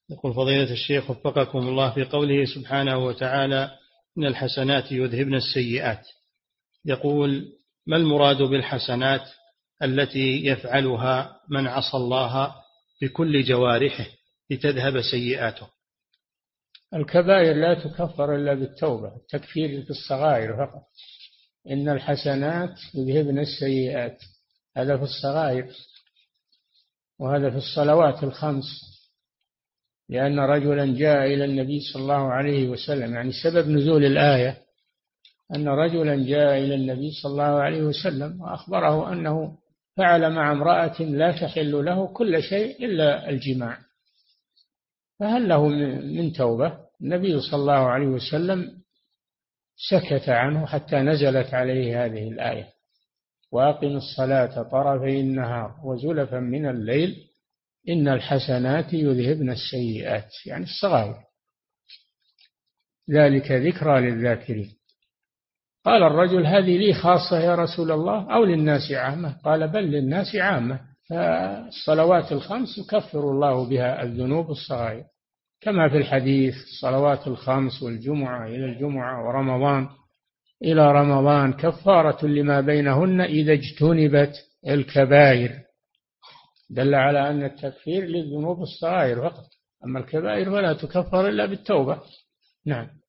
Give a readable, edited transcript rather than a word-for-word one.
يقول فضيلة الشيخ وفقكم الله، في قوله سبحانه وتعالى إن الحسنات يذهبن السيئات، يقول ما المراد بالحسنات التي يفعلها من عصى الله بكل جوارحه لتذهب سيئاته؟ الكبائر لا تكفر إلا بالتوبة، التكفير في الصغائر فقط. إن الحسنات يذهبن السيئات، هذا في الصغائر، وهذا في الصلوات الخمس. لأن رجلا جاء إلى النبي صلى الله عليه وسلم، يعني سبب نزول الآية أن رجلا جاء إلى النبي صلى الله عليه وسلم وأخبره أنه فعل مع امرأة لا تحل له كل شيء إلا الجماع، فهل له من توبة؟ النبي صلى الله عليه وسلم سكت عنه حتى نزلت عليه هذه الآية: وأقم الصلاة طرفي النهار وزلفا من الليل إن الحسنات يذهبن السيئات، يعني الصغائر، ذلك ذكرى للذاكرين. قال الرجل: هذه لي خاصة يا رسول الله أو للناس عامة؟ قال: بل للناس عامة. فالصلوات الخمس يكفر الله بها الذنوب الصغائر، كما في الحديث: الصلوات الخمس والجمعة إلى الجمعة ورمضان إلى رمضان كفارة لما بينهن إذا اجتنبت الكبائر. دل على أن التكفير للذنوب الصغائر فقط، أما الكبائر فلا تكفر إلا بالتوبة. نعم.